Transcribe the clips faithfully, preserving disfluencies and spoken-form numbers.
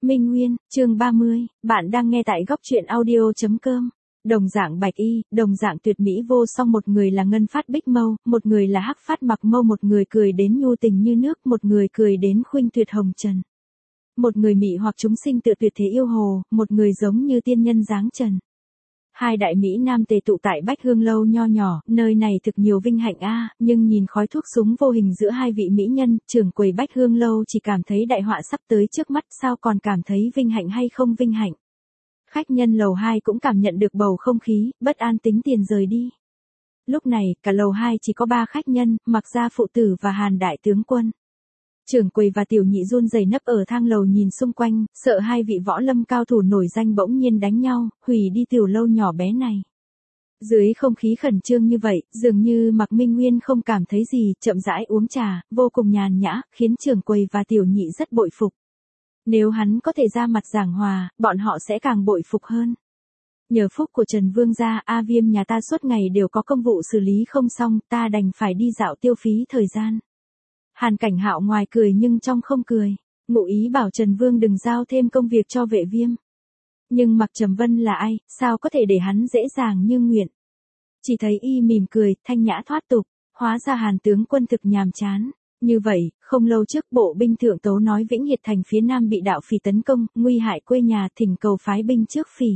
Minh Nguyên, chương ba mươi, bạn đang nghe tại góc truyện audio.com. Đồng dạng bạch y, đồng dạng tuyệt mỹ vô song, một người là ngân phát bích mâu, một người là hắc phát mặc mâu, một người cười đến nhu tình như nước, một người cười đến khuynh tuyệt hồng trần. Một người mị hoặc chúng sinh tựa tuyệt thế yêu hồ, một người giống như tiên nhân dáng trần. Hai đại mỹ nam tề tụ tại Bách Hương lâu nho nhỏ, nơi này thực nhiều vinh hạnh a, nhưng nhìn khói thuốc súng vô hình giữa hai vị mỹ nhân, trưởng quầy Bách Hương lâu chỉ cảm thấy đại họa sắp tới trước mắt, sao còn cảm thấy vinh hạnh hay không vinh hạnh. Khách nhân lầu hai cũng cảm nhận được bầu không khí, bất an tính tiền rời đi. Lúc này, cả lầu hai chỉ có ba khách nhân, Mặc Gia phụ tử và Hàn đại tướng quân. Trưởng quầy và tiểu nhị run rẩy nấp ở thang lầu nhìn xung quanh, sợ hai vị võ lâm cao thủ nổi danh bỗng nhiên đánh nhau, hủy đi tiểu lâu nhỏ bé này. Dưới không khí khẩn trương như vậy, dường như Mạc Minh Nguyên không cảm thấy gì, chậm rãi uống trà, vô cùng nhàn nhã, khiến trưởng quầy và tiểu nhị rất bội phục. Nếu hắn có thể ra mặt giảng hòa, bọn họ sẽ càng bội phục hơn. Nhờ phúc của Trần Vương gia, A Viêm nhà ta suốt ngày đều có công vụ xử lý không xong, ta đành phải đi dạo tiêu phí thời gian. Hàn Cảnh Hạo ngoài cười nhưng trong không cười, ngụ ý bảo Trần Vương đừng giao thêm công việc cho Vệ Viêm. Nhưng Mạc Trầm Vân là ai, sao có thể để hắn dễ dàng như nguyện. Chỉ thấy y mỉm cười, thanh nhã thoát tục, hóa ra Hàn tướng quân thực nhàm chán. Như vậy, không lâu trước bộ binh thượng tấu nói Vĩnh Hiệt thành phía nam bị đạo phỉ tấn công, nguy hại quê nhà, thỉnh cầu phái binh trước phỉ.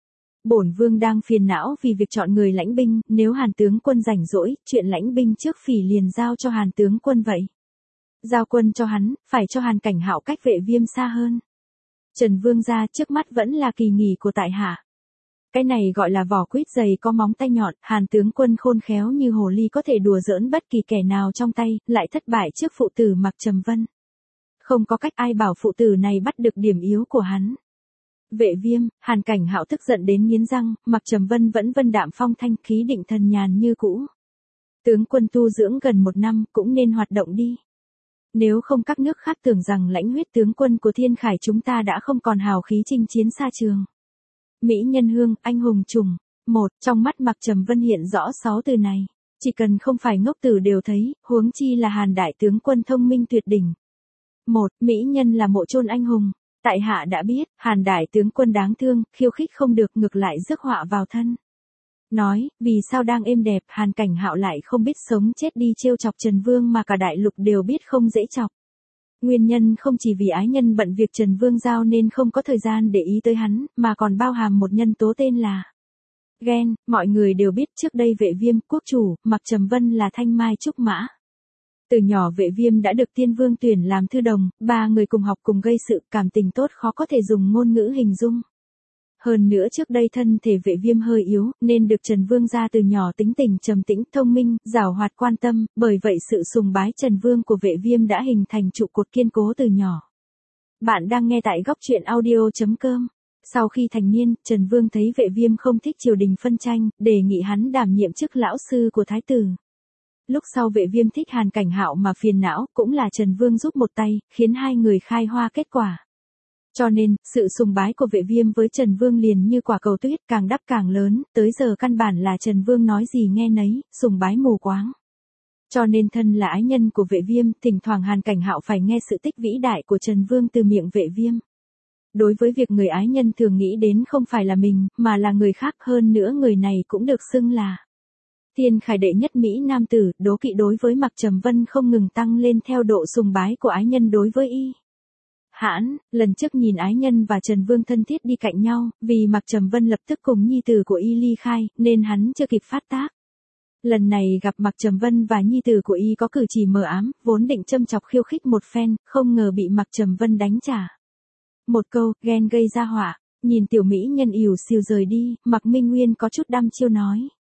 Bổn vương đang phiền não vì việc chọn người lãnh binh, nếu Hàn tướng quân rảnh rỗi, chuyện lãnh binh trước phỉ liền giao cho Hàn tướng quân vậy. Giao quân cho hắn, phải cho Hàn Cảnh Hạo cách Vệ Viêm xa hơn. Trần Vương gia trước mắt vẫn là kỳ nghỉ của tại hạ. Cái này gọi là vỏ quýt dày có móng tay nhọn, Hàn tướng quân khôn khéo như hồ ly có thể đùa giỡn bất kỳ kẻ nào trong tay, lại thất bại trước phụ tử Mạc Trầm Vân. Không có cách ai bảo phụ tử này bắt được điểm yếu của hắn. Vệ Viêm, Hàn Cảnh Hạo tức giận đến nghiến răng, Mạc Trầm Vân vẫn vân đạm phong thanh, khí định thần nhàn như cũ. Tướng quân tu dưỡng gần một năm, cũng nên hoạt động đi. Nếu không các nước khác tưởng rằng lãnh huyết tướng quân của Thiên Khải chúng ta đã không còn hào khí chinh chiến xa trường. Mỹ nhân hương, anh hùng trùng. Một, trong mắt Mạc Trầm Vân hiện rõ sáu từ này. Chỉ cần không phải ngốc tử đều thấy, huống chi là Hàn đại tướng quân thông minh tuyệt đỉnh. Một, Mỹ nhân là mộ chôn anh hùng. Tại hạ đã biết, Hàn đại tướng quân đáng thương, khiêu khích không được, ngược lại rước họa vào thân. Nói, vì sao đang êm đẹp, Hàn Cảnh Hạo lại không biết sống chết đi trêu chọc Trần Vương mà cả đại lục đều biết không dễ chọc. Nguyên nhân không chỉ vì ái nhân bận việc Trần Vương giao nên không có thời gian để ý tới hắn, mà còn bao hàm một nhân tố tên là ghen. Mọi người đều biết trước đây Vệ Viêm, quốc chủ, Mạc Trầm Vân là thanh mai trúc mã. Từ nhỏ Vệ Viêm đã được Tiên Vương tuyển làm thư đồng, ba người cùng học cùng gây sự, cảm tình tốt khó có thể dùng ngôn ngữ hình dung. Hơn nữa trước đây thân thể Vệ Viêm hơi yếu, nên được Trần Vương gia từ nhỏ tính tình trầm tĩnh, thông minh, giàu hoạt quan tâm, bởi vậy sự sùng bái Trần Vương của Vệ Viêm đã hình thành trụ cột kiên cố từ nhỏ. Bạn đang nghe tại góc truyện audio.com. Sau khi thành niên, Trần Vương thấy Vệ Viêm không thích triều đình phân tranh, đề nghị hắn đảm nhiệm chức lão sư của thái tử. Lúc sau Vệ Viêm thích Hàn Cảnh Hạo mà phiền não, cũng là Trần Vương giúp một tay, khiến hai người khai hoa kết quả. Cho nên, sự sùng bái của Vệ Viêm với Trần Vương liền như quả cầu tuyết, càng đắp càng lớn, tới giờ căn bản là Trần Vương nói gì nghe nấy, sùng bái mù quáng. Cho nên thân là ái nhân của Vệ Viêm, thỉnh thoảng Hàn Cảnh Hạo phải nghe sự tích vĩ đại của Trần Vương từ miệng Vệ Viêm. Đối với việc người ái nhân thường nghĩ đến không phải là mình, mà là người khác, hơn nữa người này cũng được xưng là Thiên Khải đệ nhất Mỹ nam tử, đố kỵ đối với Mạc Trầm Vân không ngừng tăng lên theo độ sùng bái của ái nhân đối với y. Hãn, lần trước nhìn ái nhân và Trần Vương thân thiết đi cạnh nhau, vì Mạc Trầm Vân lập tức cùng nhi tử của y ly khai, nên hắn chưa kịp phát tác. Lần này gặp Mạc Trầm Vân và nhi tử của y có cử chỉ mờ ám, vốn định châm chọc khiêu khích một phen, không ngờ bị Mạc Trầm Vân đánh trả. Một câu, ghen gây ra họa, nhìn tiểu mỹ nhân ỉu xìu rời đi, Mạc Minh Nguyên có chút đăm chiêu nói.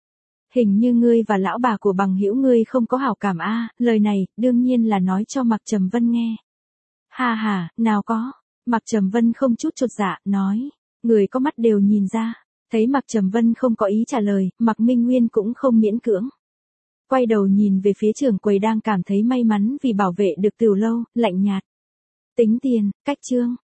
Hình như ngươi và lão bà của bằng hữu ngươi không có hảo cảm a, lời này, đương nhiên là nói cho Mạc Trầm Vân nghe. Ha ha, nào có. Mạc Trầm Vân không chút chột dạ, nói. Người có mắt đều nhìn ra. Thấy Mạc Trầm Vân không có ý trả lời, Mạc Minh Nguyên cũng không miễn cưỡng. Quay đầu nhìn về phía trưởng quầy đang cảm thấy may mắn vì bảo vệ được tiểu lâu, lạnh nhạt. Tính tiền, cách chương.